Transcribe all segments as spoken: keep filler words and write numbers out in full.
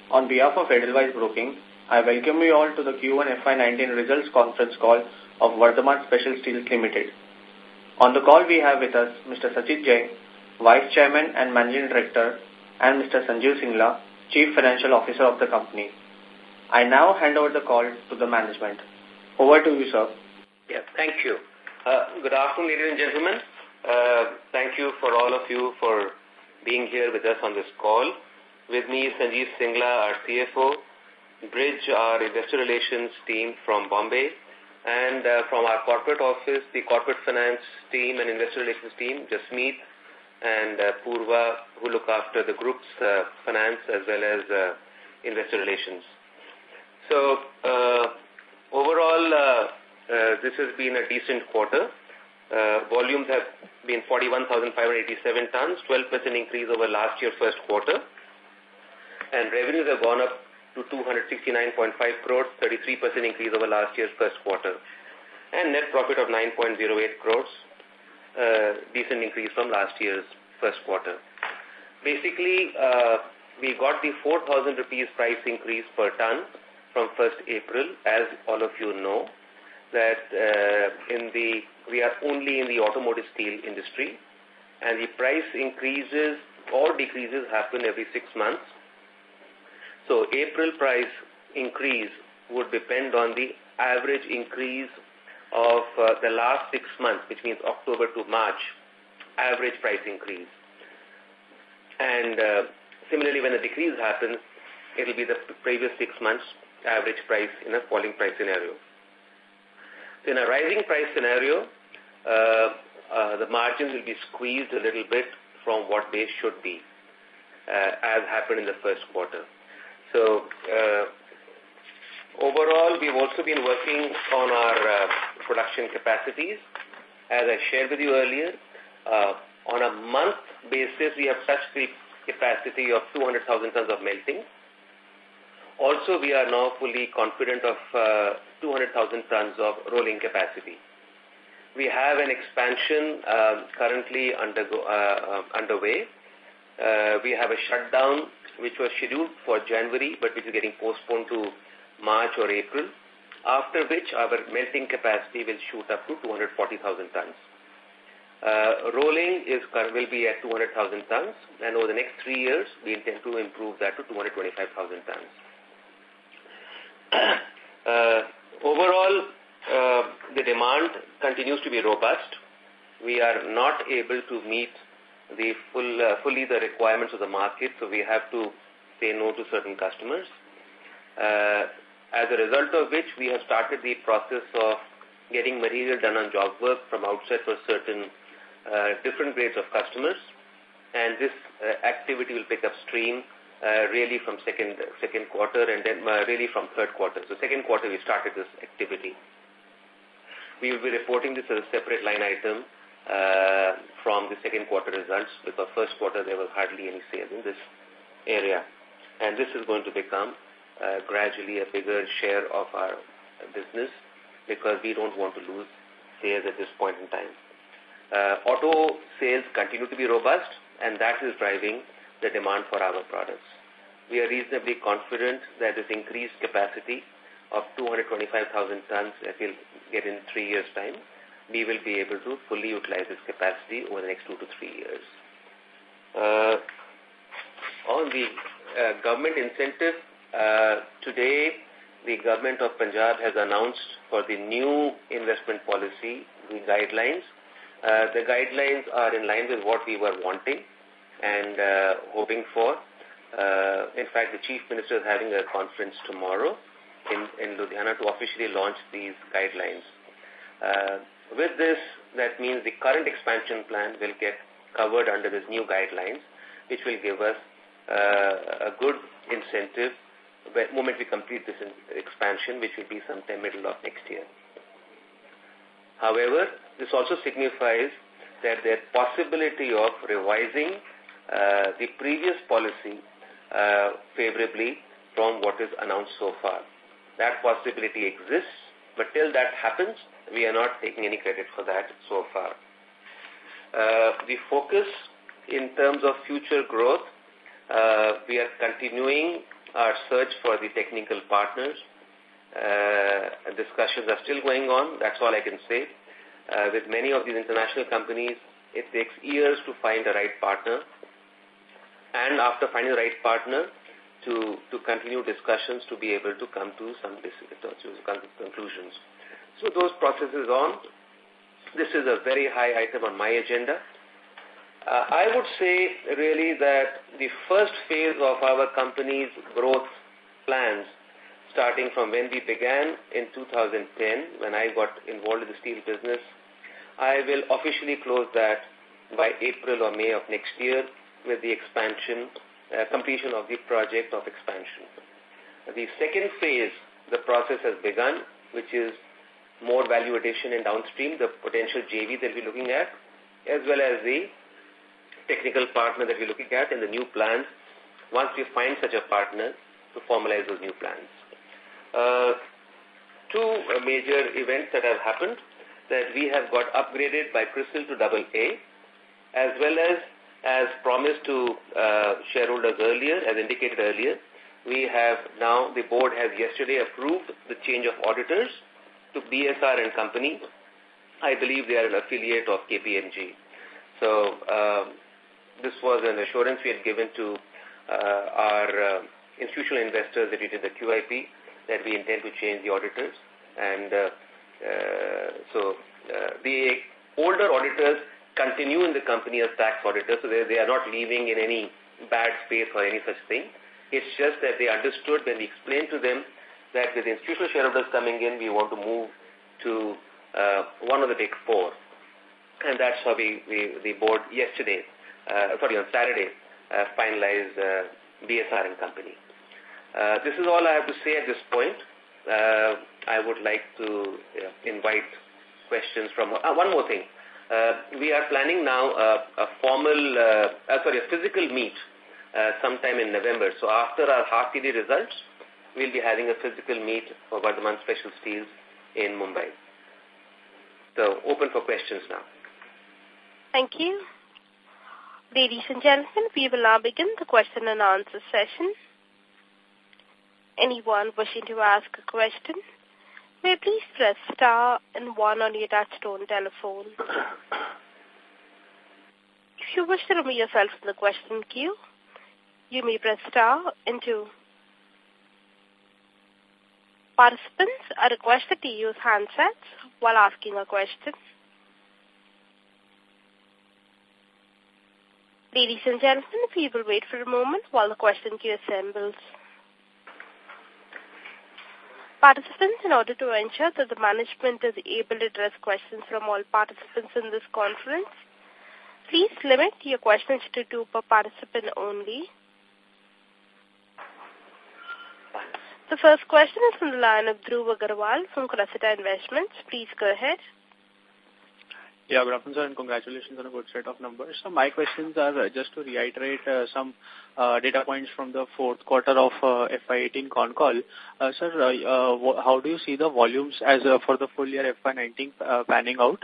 On behalf of Edelweiss Broking, I welcome you all to the Q one F Y nineteen results conference call of Vardhman Special Steels Limited. On the call we have with us Mister Sachit Jain, Vice Chairman and Managing Director, and Mister Sanjeev Singla, Chief Financial Officer of the company. I now hand over the call to the management. Over to you, sir. Yeah, thank you. Uh, good afternoon, ladies and gentlemen. Uh, thank you for all of you for being here with us on this call. With me is Sanjeev Singla, our C F O, Bridge, our Investor Relations team from Bombay, and uh, from our corporate office, the corporate finance team and Investor Relations team, Jasmeet and uh, Purva, who look after the group's uh, finance as well as uh, Investor Relations. So, uh, overall, uh, uh, this has been a decent quarter. Uh, volumes have been forty-one thousand five hundred eighty-seven tons, twelve percent increase over last year's first quarter. And revenues have gone up to two hundred sixty-nine point five crores, thirty-three percent increase over last year's first quarter. And net profit of nine point zero eight crores, uh, decent increase from last year's first quarter. Basically, uh, we got the four thousand rupees price increase per ton from first April, as all of you know, that uh, in the we are only in the automotive steel industry, and the price increases or decreases happen every six months. So April price increase would depend on the average increase of uh, the last six months, which means October to March, average price increase. And uh, similarly, when a decrease happens, it will be the previous six months average price in a falling price scenario. So in a rising price scenario, uh, uh, the margins will be squeezed a little bit from what they should be, uh, as happened in the first quarter. So, uh, overall, we've also been working on our uh, production capacities. As I shared with you earlier, uh, on a month basis, we have touched the capacity of two hundred thousand tons of melting. Also, we are now fully confident of uh, two hundred thousand tons of rolling capacity. We have an expansion uh, currently undergo, uh, uh, underway. Uh, we have a shutdown which was scheduled for January, but which is getting postponed to March or April, after which our melting capacity will shoot up to two hundred forty thousand tons. Uh, rolling is will be at two hundred thousand tons, and over the next three years, we intend to improve that to two hundred twenty-five thousand tons. uh, overall, uh, the demand continues to be robust. We are not able to meet the full, uh, fully the requirements of the market, so we have to say no to certain customers. Uh, as a result of which, we have started the process of getting material done on job work from outside for certain uh, different grades of customers, and this uh, activity will pick up stream Uh, really from second second quarter and then uh, really from third quarter. So second quarter we started this activity. We will be reporting this as a separate line item uh, from the second quarter results, because first quarter there was hardly any sales in this area. And this is going to become uh, gradually a bigger share of our business, because we don't want to lose sales at this point in time. Uh, auto sales continue to be robust, and that is driving the demand for our products. We are reasonably confident that this increased capacity of two hundred twenty-five thousand tons that we'll get in three years' time, we will be able to fully utilize this capacity over the next two to three years. Uh, on the uh, government incentive, uh, today the government of Punjab has announced for the new investment policy, the guidelines. Uh, the guidelines are in line with what we were wanting and uh, hoping for. Uh, in fact, the Chief Minister is having a conference tomorrow in, in Ludhiana to officially launch these guidelines. Uh, with this, that means the current expansion plan will get covered under these new guidelines, which will give us uh, a good incentive the moment we complete this expansion, which will be sometime middle of next year. However, this also signifies that there is possibility of revising Uh, the previous policy uh, favorably from what is announced so far. That possibility exists, but till that happens, we are not taking any credit for that so far. Uh, the focus in terms of future growth, uh, we are continuing our search for the technical partners. Uh, discussions are still going on. That's all I can say. Uh, with many of these international companies, it takes years to find the right partner. And after finding the right partner, to, to continue discussions to be able to come to some conclusions. So those processes on. This is a very high item on my agenda. Uh, I would say really that the first phase of our company's growth plans, starting from when we began in two thousand ten, when I got involved in the steel business, I will officially close that by April or May of next year with the expansion, uh, completion of the project of expansion. The second phase, the process has begun, which is more value addition and downstream, the potential J V that we're looking at, as well as the technical partner that we're looking at in the new plans, once we find such a partner to formalize those new plans. Uh, two uh, major events that have happened, that we have got upgraded by CRISIL to double A, as well as, as promised to uh, shareholders earlier, as indicated earlier, we have now, the board has yesterday approved the change of auditors to B S R and Company. I believe they are an affiliate of K P M G. So uh, this was an assurance we had given to uh, our uh, institutional investors that we did the Q I P, that we intend to change the auditors. And uh, uh, so uh, the older auditors continue in the company as tax auditors, so they, they are not leaving in any bad space or any such thing. It's just that they understood when we explained to them that with institutional shareholders coming in, we want to move to uh, one of the big four. And that's how we, we the board yesterday, uh, sorry, on Saturday, uh, finalized uh, B S R and Company. Uh, this is all I have to say at this point. Uh, I would like to uh, invite questions from, uh, one more thing. Uh, we are planning now uh, a formal, uh, uh, sorry, a physical meet uh, sometime in November. So after our half-yearly results, we'll be having a physical meet for Vardhman Special Steels in Mumbai. So open for questions now. Thank you. Ladies and gentlemen, we will now begin the question and answer session. Anyone wishing to ask a question may please press star and one on your touchtone telephone. If you wish to remove yourself from the question queue, you may press star and two. Participants are requested to use handsets while asking a question. Ladies and gentlemen, we will wait for a moment while the question queue assembles. Participants, in order to ensure that the management is able to address questions from all participants in this conference, please limit your questions to two per participant only. The first question is from the line of Dhruv Agarwal from Cressida Investments. Please go ahead. Yeah, good afternoon, sir, and congratulations on a good set of numbers. So my questions are uh, just to reiterate uh, some uh, data points from the fourth quarter of uh, F Y eighteen con call. Uh, sir, uh, uh, how do you see the volumes as uh, for the full year F Y nineteen uh, panning out?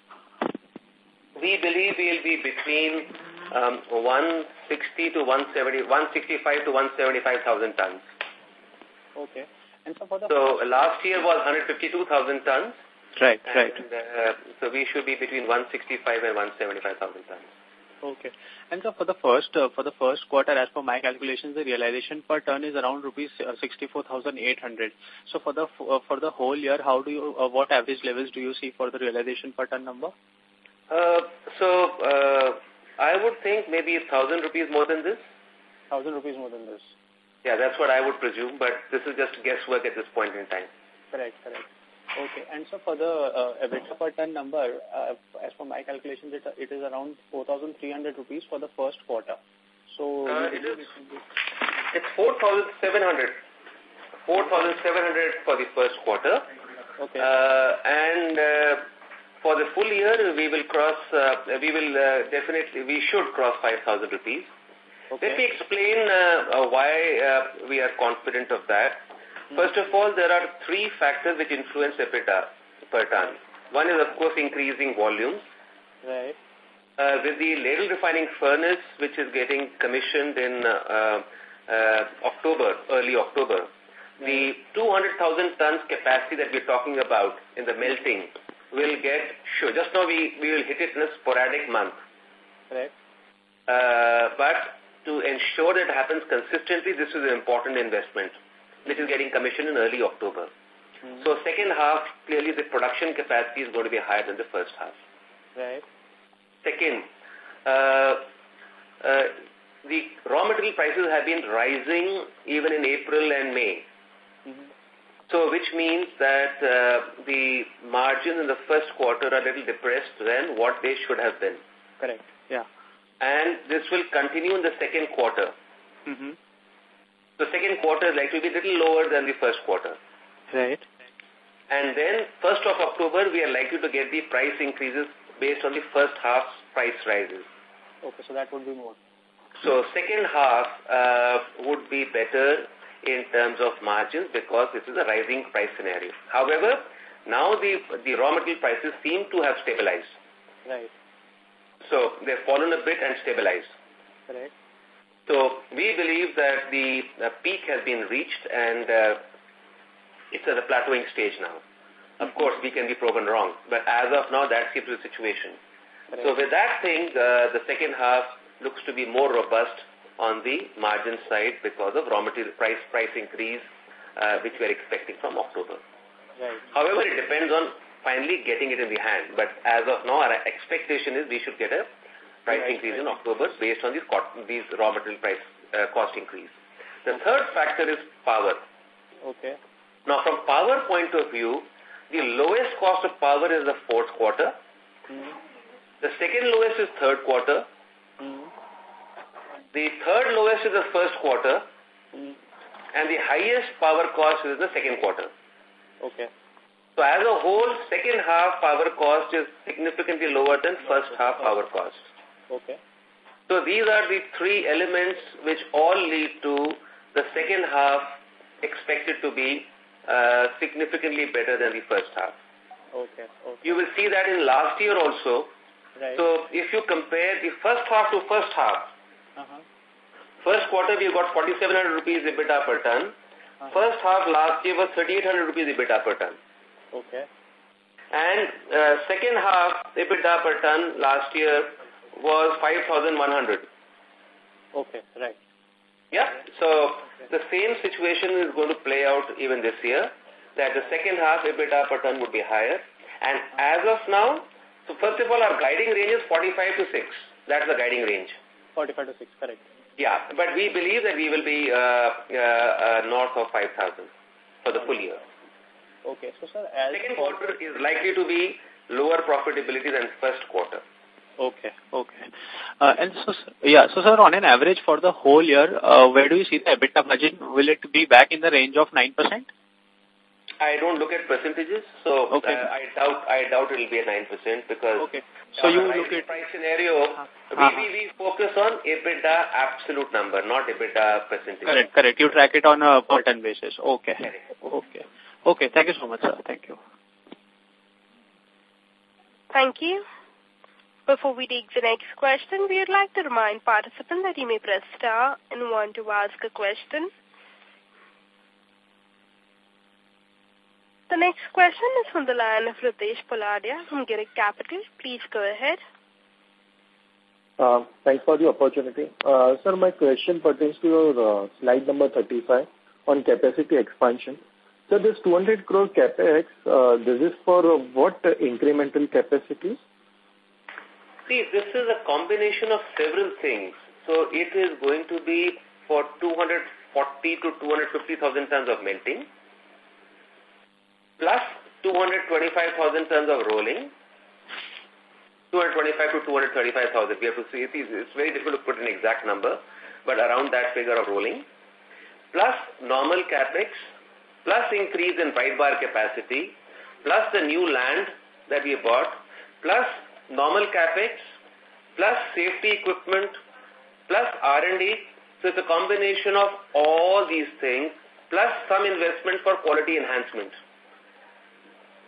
We believe we'll be between um, one sixty to one seventy, one sixty-five to one seventy-five thousand tons. Okay. And so for the so last year was one hundred fifty-two thousand tons. Right, and, right. Uh, so we should be between one sixty-five and one seventy-five thousand tons. Okay. And so for the first uh, for the first quarter, as per my calculations, the realization per ton is around rupees uh, sixty-four thousand eight hundred. So for the uh, for the whole year, how do you uh, what average levels do you see for the realization per ton number? Uh, so uh, I would think maybe a thousand rupees more than this. Thousand rupees more than this. Yeah, that's what I would presume, but this is just guesswork at this point in time. Correct, correct. Okay, and so for the uh, EBITDA per ton number, uh, as per my calculations, it, it is around four thousand three hundred rupees for the first quarter. So uh, it is, it's four thousand seven hundred. four thousand seven hundred for the first quarter. Okay. Uh, and uh, for the full year, we will cross, uh, we will uh, definitely, we should cross five thousand rupees. Okay. Let me explain uh, uh, why uh, we are confident of that. First of all, there are three factors which influence EBITDA per ton. One is, of course, increasing volumes. Right. Uh, with the ladle refining furnace, which is getting commissioned in uh, uh, October, early October, the two hundred thousand tons capacity that we're talking about in the melting will get, sure, just now we, we will hit it in a sporadic month. Right. Uh, but to ensure that it happens consistently, this is an important investment, which is getting commissioned in early October. Mm-hmm. So second half, clearly the production capacity is going to be higher than the first half. Right. Second, uh, uh, the raw material prices have been rising even in April and May. Mm-hmm. So which means that uh, the margins in the first quarter are a little depressed than what they should have been. Correct. Yeah. And this will continue in the second quarter. Mm-hmm. The second quarter is likely to be a little lower than the first quarter. Right. And then first of October, we are likely to get the price increases based on the first half's price rises. Okay, so that would be more. So second half uh, would be better in terms of margins because this is a rising price scenario. However, now the, the raw material prices seem to have stabilized. Right. So they've fallen a bit and stabilized. Right. So we believe that the uh, peak has been reached and uh, it's at a plateauing stage now. Of course, we can be proven wrong, but as of now, that seems to be the situation. Right. So with that thing, uh, the second half looks to be more robust on the margin side because of raw material price price increase, uh, which we are expecting from October. Right. However, it depends on finally getting it in the hand. But as of now, our expectation is we should get a price right. increase in October based on these, these raw material price uh, cost increase. The third factor is power. Okay. Now, from power point of view, the lowest cost of power is the fourth quarter. Mm-hmm. The second lowest is third quarter. Mm-hmm. The third lowest is the first quarter. Mm-hmm. And the highest power cost is the second quarter. Okay. So as a whole, second half power cost is significantly lower than first half power cost. Okay. So these are the three elements which all lead to the second half expected to be uh, significantly better than the first half. Okay. Okay. You will see that in last year also. Right. So if you compare the first half to first half, uh-huh. first quarter we got forty-seven hundred rupees EBITDA per ton. Uh-huh. First half last year was thirty-eight hundred rupees EBITDA per ton. Okay. And uh, second half EBITDA per ton last year was five thousand one hundred. Okay, right. Yeah, so okay. The same situation is going to play out even this year, that the second half EBITDA per ton would be higher. And as of now, so first of all, our guiding range is forty-five to six. That's the guiding range. forty-five to six, correct. Yeah, but we believe that we will be uh, uh, uh, north of five thousand for the full year. Okay, so sir, as second quarter is likely to be lower profitability than first quarter. Okay, okay. Uh, and so, yeah, so sir, on an average for the whole year, uh, where do you see the EBITDA margin? Will it be back in the range of nine percent? I don't look at percentages, so okay. uh, I doubt I doubt it will be at nine percent because okay. So you look at price scenario, uh -huh. we, we, we focus on EBITDA absolute number, not EBITDA percentage. Correct, correct. You track it on a per ton basis. Okay, correct. Okay. Okay, thank you so much, sir. Thank you. Thank you. Before we take the next question, we would like to remind participants that you may press star and want to ask a question. The next question is from the line of Ritesh Poladia from Girik Capital. Please go ahead. Uh, thanks for the opportunity. Uh, sir, my question pertains to your uh, slide number thirty-five on capacity expansion. So this two hundred crore capex, uh, this is for uh, what uh, incremental capacities? See, this is a combination of several things. So it is going to be for two hundred forty to two hundred fifty thousand tons of melting, plus two hundred twenty-five thousand tons of rolling, two hundred twenty-five to two hundred thirty-five thousand. We have to see, it's very difficult to put an exact number, but around that figure of rolling, plus normal capex, plus increase in white bar capacity, plus the new land that we bought, plus normal capex, plus safety equipment, plus R and D. So it's a combination of all these things, plus some investment for quality enhancement.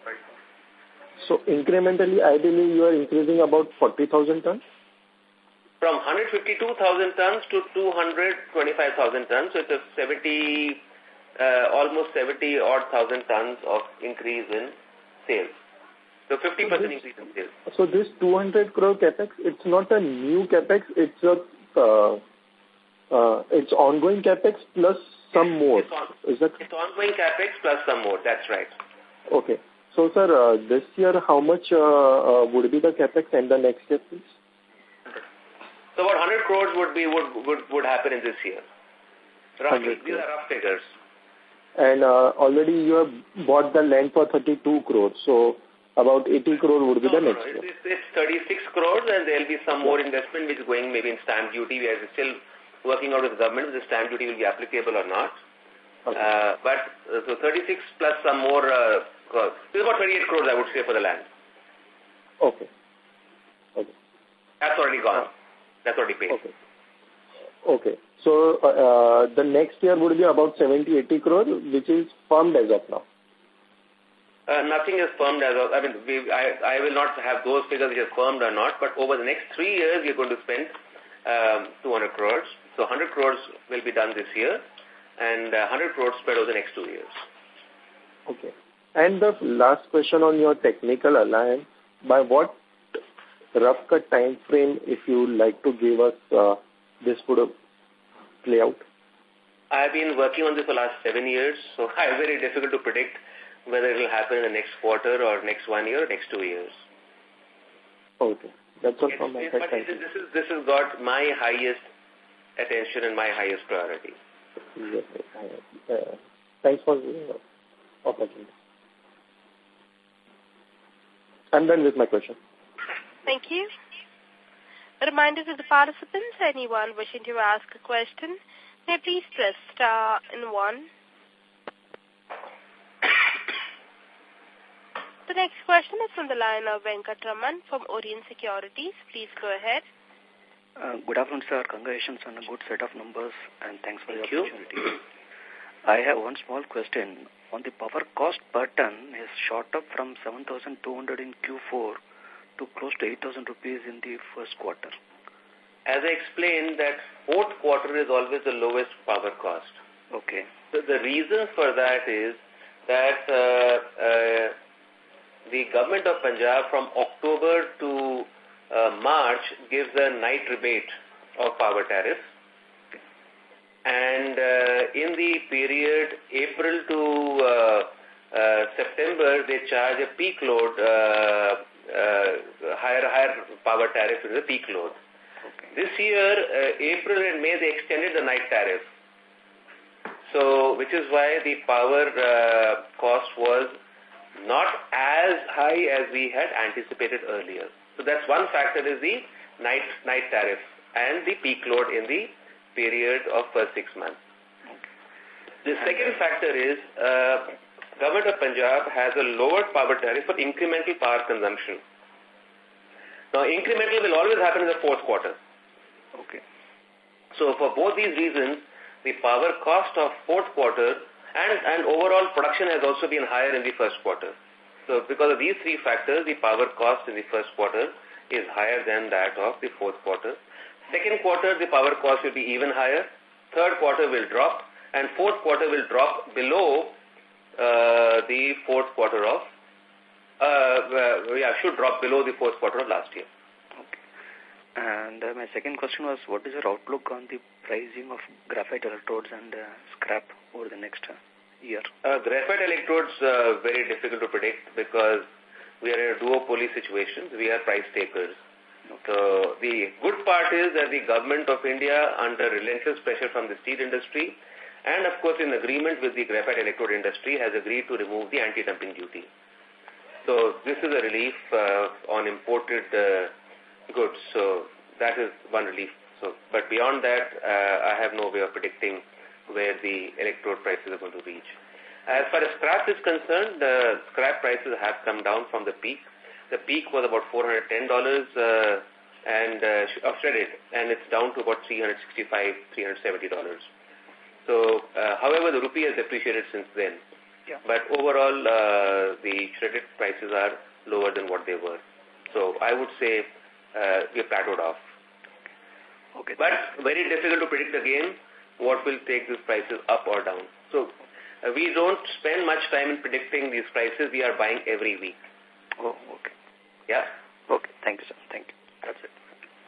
So incrementally, ideally, you are increasing about forty thousand tons? from one hundred fifty-two thousand tons to two hundred twenty-five thousand tons. So it's a seventy, uh, almost seventy odd thousand tons of increase in sales. So fifty percent increase in sales. So this two hundred crore capex, it's not a new capex, it's a uh, uh, it's ongoing capex plus some more. It's, on, Is that? It's ongoing capex plus some more. That's right. Okay. So, sir, uh, this year, how much uh, uh, would be the capex and the next year, please? So about one hundred crores would be would would, would happen in this year. Roughly. These are rough figures. And uh, already you have bought the land for thirty-two crores. So about eighty crore would be no, the no, next no. year. It's, it's thirty-six crores, and there will be some more investment which is going maybe in stamp duty. We are still working out with the government if the stamp duty will be applicable or not. Okay. Uh, but uh, so thirty-six plus some more uh, crores. This is about twenty-eight crores, I would say, for the land. Okay. Okay. That's already gone. Uh, That's already paid. Okay. Okay. So uh, uh, the next year would be about seventy, eighty crore, which is firmed as of now. Uh, nothing is firmed as of, I mean, we, I, I will not have those figures which are firmed or not, but over the next three years, we are going to spend um, two hundred crores. So one hundred crores will be done this year, and uh, one hundred crores spread over the next two years. Okay. And the last question on your technical alliance, by what rough cut time frame, if you like to give us, uh, this would play out? I've been working on this for the last seven years, so it's very difficult to predict whether it will happen in the next quarter or next one year or next two years. Okay. That's all it's, from my it's, side. But this, is, this, is, this has got my highest attention and my highest priority. Yes, uh, uh, thanks for the opportunity. I'm done with my question. Thank you. A reminder to the participants, anyone wishing to ask a question, may please press star and one. The next question is from the line of Venkatraman from Orient Securities. Please go ahead. Uh, good afternoon, sir. Congratulations on a good set of numbers, and thanks for Thank the you. opportunity. I have one small question. On the power cost per ton is shot up from seven thousand two hundred in Q four to close to eight thousand rupees in the first quarter. As I explained, that fourth quarter is always the lowest power cost. Okay. So the reason for that is that uh, uh, the government of Punjab from October to uh, March gives a night rebate of power tariff. And uh, in the period April to uh, uh, September, they charge a peak load, uh, uh, higher higher power tariff in the peak load. Okay. This year, uh, April and May, they extended the night tariff. So, which is why the power uh, cost was not as high as we had anticipated earlier. So that's one factor, is the night night tariff and the peak load in the period of first six months. The second factor is uh, Government of Punjab has a lower power tariff for incremental power consumption. Now, incremental will always happen in the fourth quarter. Okay. So, for both these reasons, the power cost of fourth quarter and, and overall production has also been higher in the first quarter. So, because of these three factors, the power cost in the first quarter is higher than that of the fourth quarter. Second quarter, the power cost will be even higher. Third quarter will drop. And fourth quarter will drop below uh, the fourth quarter of, uh, uh, yeah, should drop below the fourth quarter of last year. Okay. And uh, my second question was, what is your outlook on the pricing of graphite electrodes and uh, scrap over the next uh, year? Uh, graphite electrodes uh, very difficult to predict because we are in a duopoly situation. We are price takers. Okay. So the good part is that the government of India, under relentless pressure from the steel industry, and of course in agreement with the graphite electrode industry, has agreed to remove the anti-dumping duty. So this is a relief uh, on imported uh, goods. So that is one relief. So, but beyond that, uh, I have no way of predicting where the electrode prices are going to reach. As far as scrap is concerned, the scrap prices have come down from the peak. The peak was about four hundred ten dollars uh, and uh, of shredded, and it's down to about three hundred sixty-five dollars, three hundred seventy dollars. So, uh, however, the rupee has depreciated since then. Yeah. But overall, uh, the shredded prices are lower than what they were. So, I would say uh, we are plateaued off. Okay. But very difficult to predict again what will take these prices up or down. So uh, we don't spend much time in predicting these prices. We are buying every week. Oh, okay. Yeah. Okay. Thank you, sir. Thank you. That's it.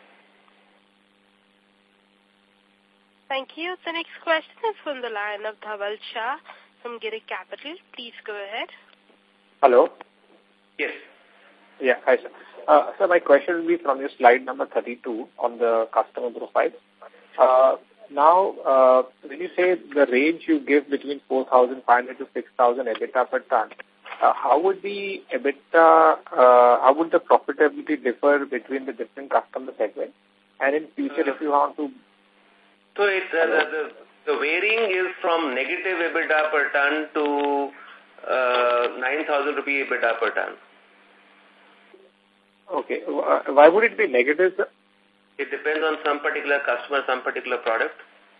Thank you. The next question is from the line of Dhaval Shah from Girik Capital. Please go ahead. Hello. Yes. Yeah, hi, sir. Uh, so my question will be from your slide number thirty-two on the customer profile. Uh, now, uh, when you say the range you give between four thousand five hundred to six thousand EBITDA per ton, uh, how would the EBITDA, uh, how would the profitability differ between the different customer segments? And in future, uh, if you want to... So it, uh, the, the, the varying is from negative EBITDA per ton to uh, nine thousand rupee EBITDA per ton. Okay. Uh, why would it be negative, sir? It depends on some particular customer, some particular product.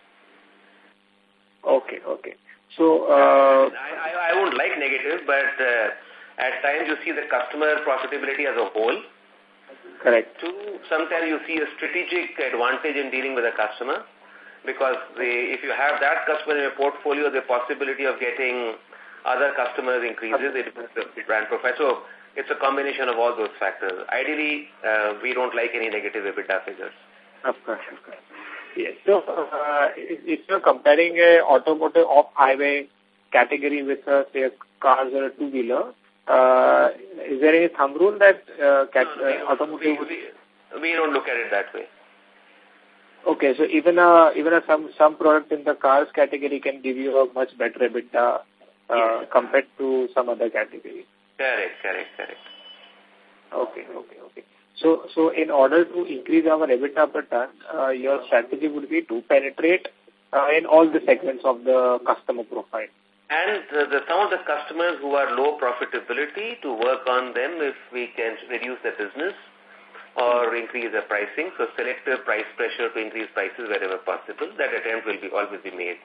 Okay, okay. So, uh, I, I, I won't like negative, but uh, at times you see the customer profitability as a whole. Correct. Two, sometimes you see a strategic advantage in dealing with a customer because the, if you have that customer in your portfolio, the possibility of getting other customers increases. It improves the brand profile. So, it's a combination of all those factors. Ideally, uh, we don't like any negative EBITDA figures. Of course, of course. Yes. So, uh, if you're comparing a automotive off-highway category with, uh, say, a cars or a two-wheeler, uh, is there any thumb rule that uh, cat no, no, uh, automotive... We, we, we don't look at it that way. Okay, so even a, even a some, some product in the cars category can give you a much better EBITDA uh, yes. compared to some other category. Correct, correct, correct. Okay, okay, okay. So, so in order to increase our EBITDA per ton, uh, your strategy would be to penetrate uh, in all the segments of the customer profile. And uh, the, some of the customers who are low profitability, to work on them if we can reduce the business or increase the pricing. So selective price pressure to increase prices wherever possible. That attempt will be always be made.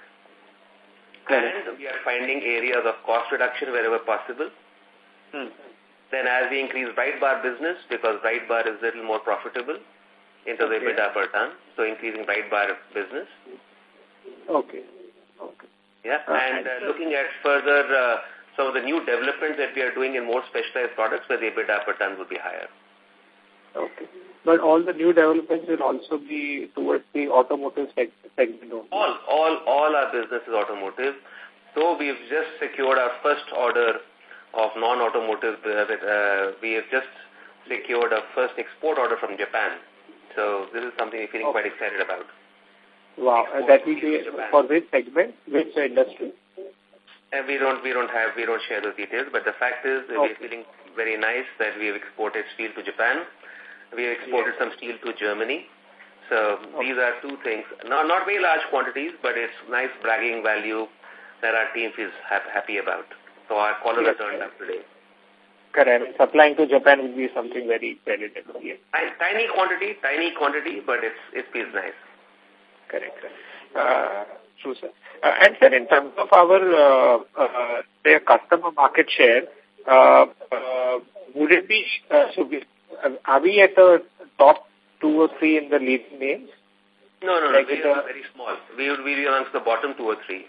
And we are finding areas of cost reduction wherever possible. Hmm. Then as we increase bright bar business, because bright bar is a little more profitable into okay. the EBITDA per ton, so increasing bright bar business. Okay. Okay. Yeah, uh, and uh, looking at further uh, some of the new developments that we are doing in more specialized products where the EBITDA per ton would be higher. Okay. But all the new developments will also be towards the automotive seg segment only. All, all, all our business is automotive. So we've just secured our first order of non-automotive. Uh, we have just secured our first export order from Japan. So this is something we're feeling okay. quite excited about. Wow, uh, that will be for which segment, which industry? And we don't, we don't have, we don't share those details. But the fact is, okay. we're feeling very nice that we have exported steel to Japan. We have exported yes. some steel to Germany. So okay. these are two things. Not, not very large quantities, but it's nice bragging value that our team feels ha happy about. So our collars yes. are turned up today. Correct. Supplying to Japan will be something very creditable. Yes. Tiny quantity, tiny quantity, but it's, it feels nice. Correct. Uh, true, sir. Uh, and sir, in terms of our uh, uh, say customer market share, uh, uh, would it be, uh, so we, uh, are we at the top two or three in the leading names? No, no, like no, we are very small. We would be amongst the bottom two or three.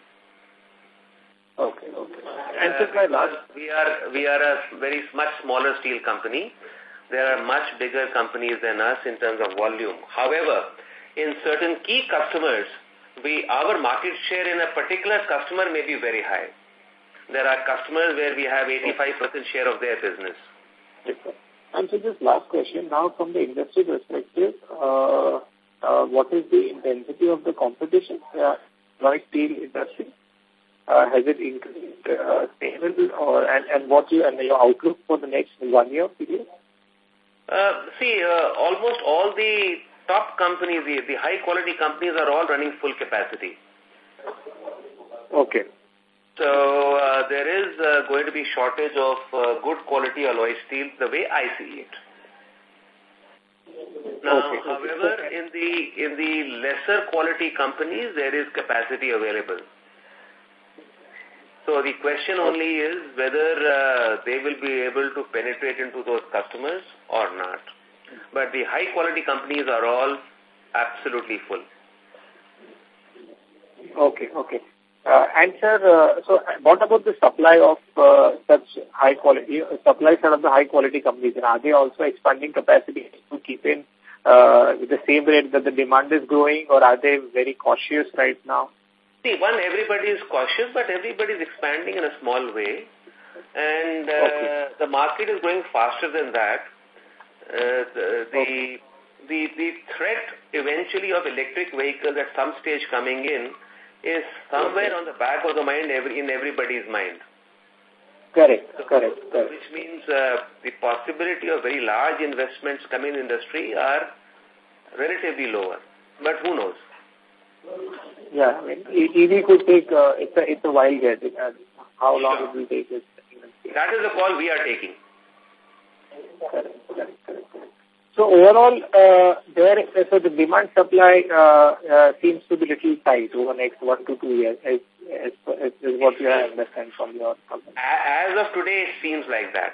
Okay, okay. And uh, my last... We are, we are a very much smaller steel company. There are much bigger companies than us in terms of volume. However, in certain key customers, we our market share in a particular customer may be very high. There are customers where we have eighty-five percent share of their business. Yes, sir. And so just last question, now from the industry perspective, uh, uh, what is the intensity of the competition uh, like steel industry? Uh, has it increased uh, stable or and, and what you and your outlook for the next one year period? Uh, see, uh, almost all the top companies, the, the high quality companies are all running full capacity. Okay. So uh, there is uh, going to be shortage of uh, good quality alloy steel the way I see it. Now, okay. however, okay. in the in the lesser quality companies there is capacity available. So the question only is whether uh, they will be able to penetrate into those customers or not. But the high quality companies are all absolutely full. Okay, okay. Uh, and sir, uh, so what about the supply of uh, such high quality, uh, supply side of the high quality companies? And are they also expanding capacity to keep in uh, with the same rate that the demand is growing, or are they very cautious right now? See, one, everybody is cautious, but everybody is expanding in a small way. And uh, okay. the market is growing faster than that. Uh, the, the, okay. the, the threat eventually of electric vehicles at some stage coming in is somewhere okay. on the back of the mind, every, in everybody's mind. Correct, so, correct, correct. Which means uh, the possibility of very large investments coming in the industry are relatively lower. But who knows? Yeah, I mean, E V could take, uh, it's a, it's a wild guess. Uh, how long sure. it will take is. That is the call we are taking. Correct, correct, correct. So overall, uh, there, so the demand supply uh, uh, seems to be little tight over the next one to two years, is, is, is what you understand from your company. As of today, it seems like that.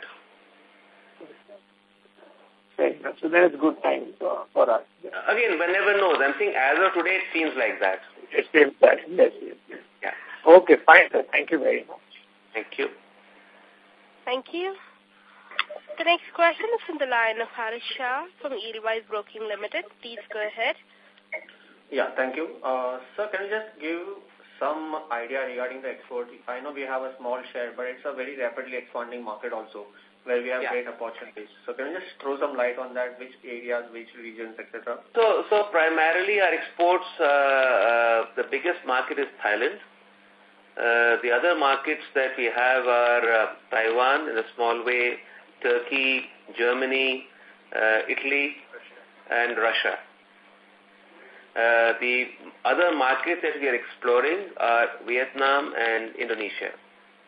Okay. So there is good time for, for us. Again, one never knows. I'm saying as of today, it seems like that. It seems that, yes, yes, yes. Yeah. Okay, fine, sir. Thank you very much. Thank you. Thank you. The next question is from the line of Harish Shah from Edelweiss Broking Limited. Please go ahead. Yeah, thank you. Uh, sir, can you just give some idea regarding the export? I know we have a small share, but it's a very rapidly expanding market also, where we have yeah. great opportunities. So can you just throw some light on that, which areas, which regions, et cetera? So, so primarily our exports, uh, uh, the biggest market is Thailand. Uh, the other markets that we have are uh, Taiwan in a small way, Turkey, Germany, uh, Italy, and Russia. Uh, the other markets that we are exploring are Vietnam and Indonesia.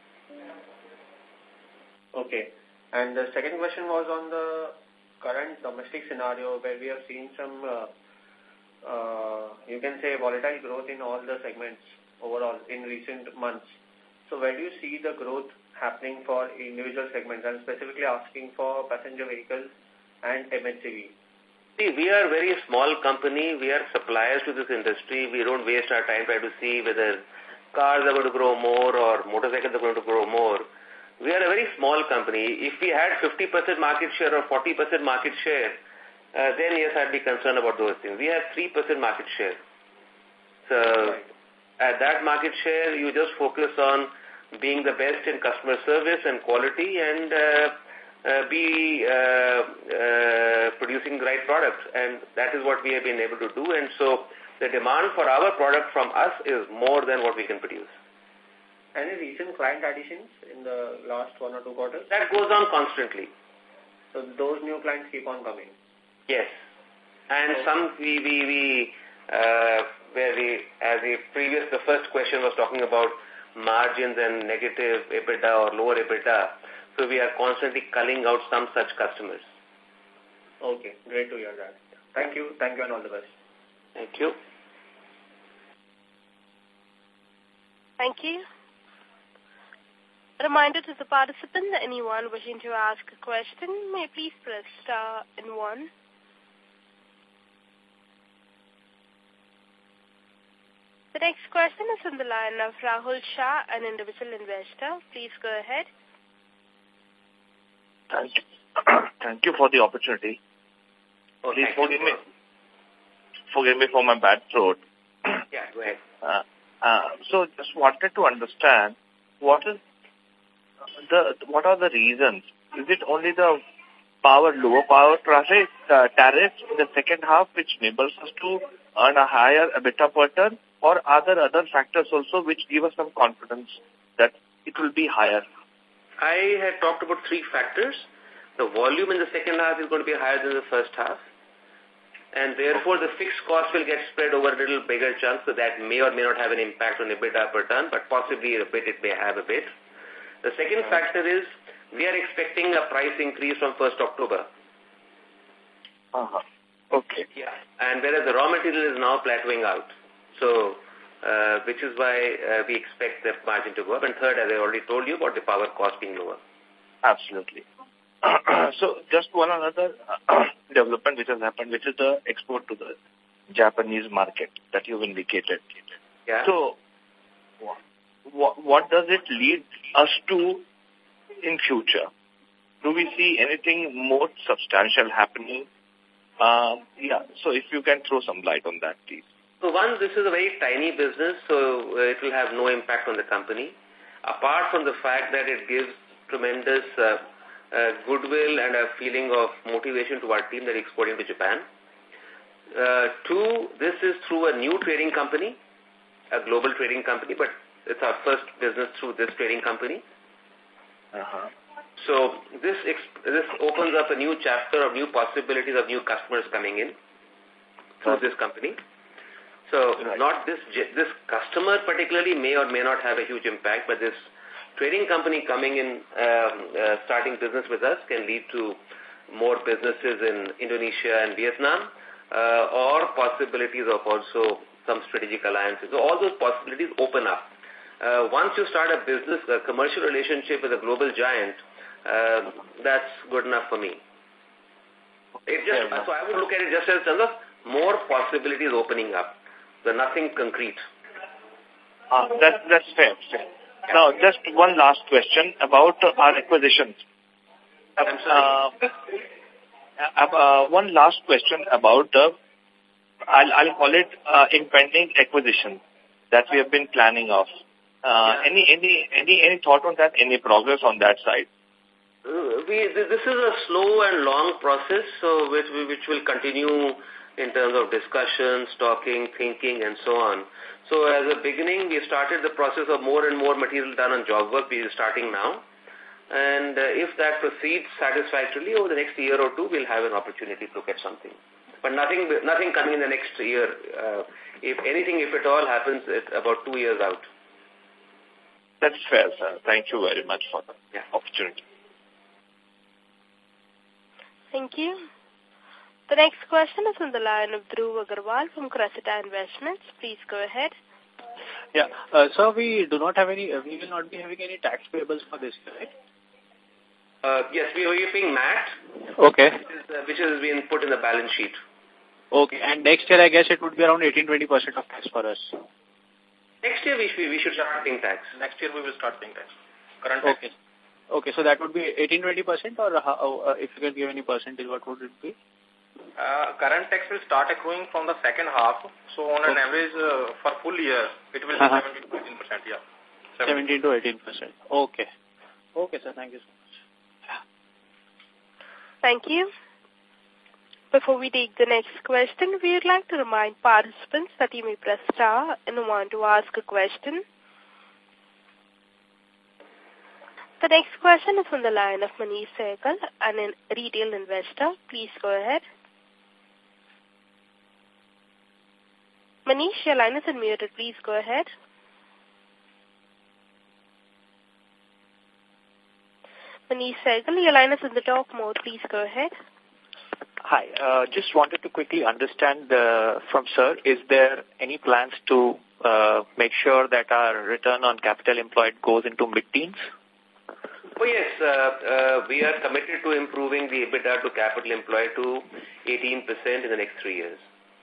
Okay. And the second question was on the current domestic scenario where we have seen some, uh, uh, you can say, volatile growth in all the segments overall in recent months. So where do you see the growth happening for individual segments? I'm specifically asking for passenger vehicles and M H C V. See, we are a very small company. We are suppliers to this industry. We don't waste our time trying to see whether cars are going to grow more or motorcycles are going to grow more. We are a very small company. If we had fifty percent market share or forty percent market share, uh, then yes, I'd be concerned about those things. We have three percent market share. So right. At that market share, you just focus on being the best in customer service and quality and uh, uh, be uh, uh, producing the right products. And that is what we have been able to do. And so the demand for our product from us is more than what we can produce. Any recent client additions in the last one or two quarters? That goes on constantly. So those new clients keep on coming? Yes. And okay. some we, we, we uh, where we, as the previous, the first question was talking about margins and negative EBITDA or lower EBITDA. So we are constantly culling out some such customers. Okay, great to hear that. Thank you. Thank you and all the best. Thank you. Thank you. A reminder to the participant, anyone wishing to ask a question, may please press star and one. The next question is on the line of Rahul Shah, an individual investor. Please go ahead. Thank you. Thank you for the opportunity. Oh, Please forgive me. Forgive me for my bad throat. Yeah, go ahead. Uh, uh, so, just wanted to understand what is the what are the reasons? Is it only the power lower power traffic uh, tariff in the second half which enables us to earn a higher EBITDA per ton, or are there other factors also which give us some confidence that it will be higher? I had talked about three factors. The volume in the second half is going to be higher than the first half. And therefore, the fixed cost will get spread over a little bigger chunk, so that may or may not have an impact on EBITDA per ton, but possibly a bit it may have a bit. The second factor is we are expecting a price increase from first October. Uh-huh. Okay. Yeah. And whereas the raw material is now plateauing out. So, uh, which is why uh, we expect the margin to go up. And third, as I already told you, about the power cost being lower. Absolutely. So, just one another development which has happened, which is the export to the Japanese market that you've indicated. Yeah. So, what, what does it lead us to in future? Do we see anything more substantial happening? Uh, yeah, so if you can throw some light on that, please. So one, this is a very tiny business, so it will have no impact on the company. Apart from the fact that it gives tremendous uh, uh, goodwill and a feeling of motivation to our team that is exporting to Japan. Uh, two, this is through a new trading company, a global trading company, but it's our first business through this trading company. Uh-huh. So this exp this opens up a new chapter of new possibilities of new customers coming in through this company. So right. not this this customer particularly may or may not have a huge impact, but this trading company coming in, um, uh, starting business with us can lead to more businesses in Indonesia and Vietnam, uh, or possibilities of also some strategic alliances. So all those possibilities open up. Uh, once you start a business, a commercial relationship with a global giant, uh, that's good enough for me. It just, so I would look at it just as terms of more possibilities opening up. So nothing concrete. Uh, that, that's fair. fair. Yeah. Now, just one last question about uh, our acquisitions. I'm sorry. Uh, uh, one last question about the, I'll, I'll call it uh, impending acquisition that we have been planning of. Uh, yeah. Any any any any thought on that? Any progress on that side? Uh, we this is a slow and long process, so which which will continue in terms of discussions, talking, thinking, and so on. So as a beginning, we started the process of more and more material done on job work. We are starting now. And uh, if that proceeds satisfactorily, over the next year or two, we'll have an opportunity to look at something. But nothing nothing coming in the next year. Uh, if anything, if it all happens, it's about two years out. That's fair, sir. Thank you very much for the yeah. opportunity. Thank you. The next question is on the line of Dhruv Agarwal from Cressida Investments. Please go ahead. Yeah, uh, sir, we do not have any, uh, we will not be having any tax payables for this year, right? Uh, yes, we are paying M A T. Okay. Which is, uh, which is being put in the balance sheet. Okay, and next year I guess it would be around eighteen to twenty percent of tax for us. Next year we should, we should start paying tax. Next year we will start paying tax. Current tax. Okay. Okay, so that would be eighteen to twenty percent, or how, uh, if you can give any percentage, what would it be? Uh, current tax will start accruing from the second half. So on an okay. average uh, for full year, it will be uh-huh. seventeen to eighteen percent, yeah. seventeen to eighteen percent. Okay. Okay, sir. Thank you so much. Thank you. Before we take the next question, we would like to remind participants that you may press star and want to ask a question. The next question is from the line of Manish Sehgal, an retail investor. Please go ahead. Manish, your line is unmuted. Please go ahead. Manish Sehgal, your line is in the talk mode. Please go ahead. Hi. Uh, just wanted to quickly understand uh, from sir, is there any plans to uh, make sure that our return on capital employed goes into mid-teens? Oh, yes. Uh, uh, we are committed to improving the EBITDA to capital employed to eighteen percent in the next three years.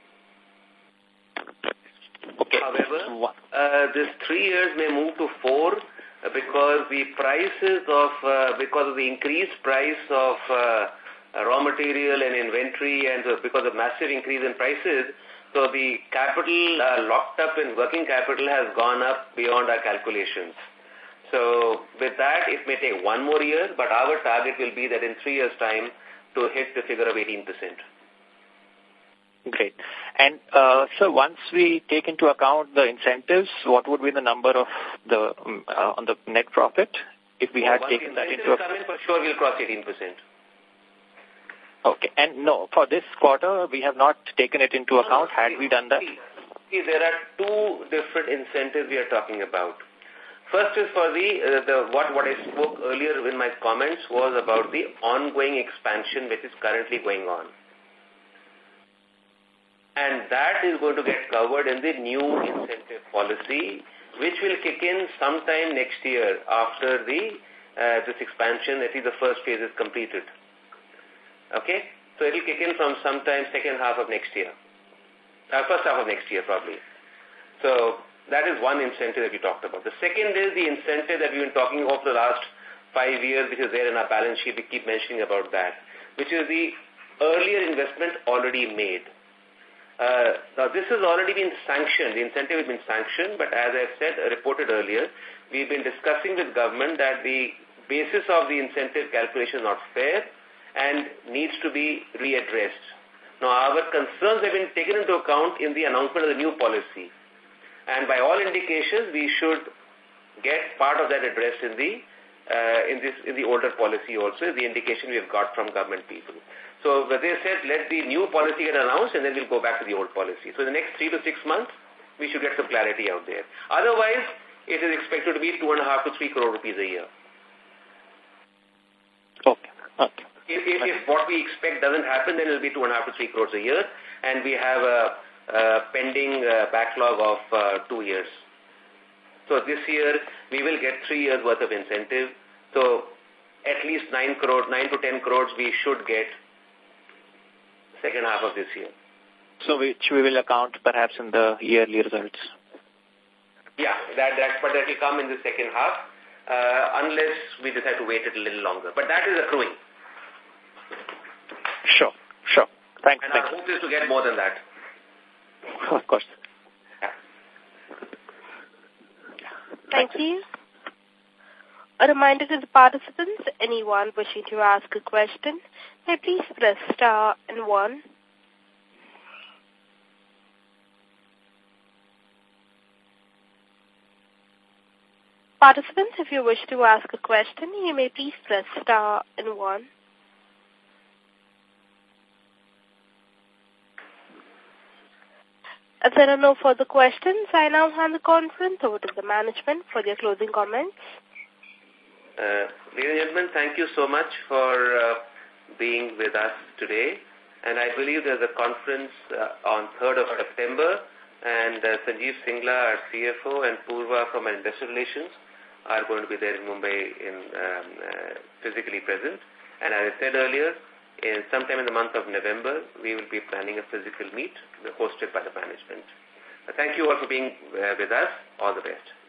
Okay. However, uh, this three years may move to four uh, because the prices of, uh, because of the increased price of uh, raw material and inventory, and uh, because of massive increase in prices, so the capital uh, locked up in working capital has gone up beyond our calculations. So with that, it may take one more year, but our target will be that in three years' time to hit the figure of eighteen percent. Great. And uh, so once we take into account the incentives, what would be the number of the um, uh, on the net profit if we had Once taken that into account? Come in, for sure we'll cross eighteen percent. Okay. And no, for this quarter, we have not taken it into account. Had we done that? See, see, there are two different incentives we are talking about. First is for the, uh, the what, what I spoke earlier in my comments was about the ongoing expansion which is currently going on. And that is going to get covered in the new incentive policy, which will kick in sometime next year after the uh, this expansion, at least the first phase is completed. Okay? So it will kick in from sometime second half of next year. uh, first half of next year probably. So that is one incentive that we talked about. The second is the incentive that we've been talking about for the last five years, which is there in our balance sheet. We keep mentioning about that, which is the earlier investment already made. Uh, now, this has already been sanctioned. The incentive has been sanctioned, but as I said, uh, reported earlier, we've been discussing with government that the basis of the incentive calculation is not fair and needs to be readdressed. Now, our concerns have been taken into account in the announcement of the new policy. And by all indications, we should get part of that address in the uh, in this in the older policy also, is the indication we have got from government people. So they said, let the new policy get announced and then we'll go back to the old policy. So in the next three to six months, we should get some clarity out there. Otherwise, it is expected to be two and a half to three crore rupees a year. Okay. Okay. If, if, if what we expect doesn't happen, then it will be two and a half to three crores a year, and we have a Uh, pending uh, backlog of uh, two years. So this year we will get three years worth of incentive. So at least nine crores, nine to ten crores we should get second half of this year. So which we will account perhaps in the yearly results. Yeah, that that but that will come in the second half uh, unless we decide to wait it a little longer. But that is accruing. Sure, sure. Thanks. And thanks. our hope is to get more than that. Of course. Thank you. A reminder to the participants, anyone wishing to ask a question, may please press star and one. Participants, if you wish to ask a question, you may please press star and one. As there are no further questions, I now hand the conference over to the management for their closing comments. Uh, ladies and gentlemen, thank you so much for uh, being with us today. And I believe there's a conference uh, on third of September, and uh, Sanjeev Singla, our C F O, and Purva from our Investor Relations are going to be there in Mumbai in um, uh, physically present. And as I said earlier, in sometime in the month of November, we will be planning a physical meet hosted by the management. Uh, thank you all for being uh, with us. All the best.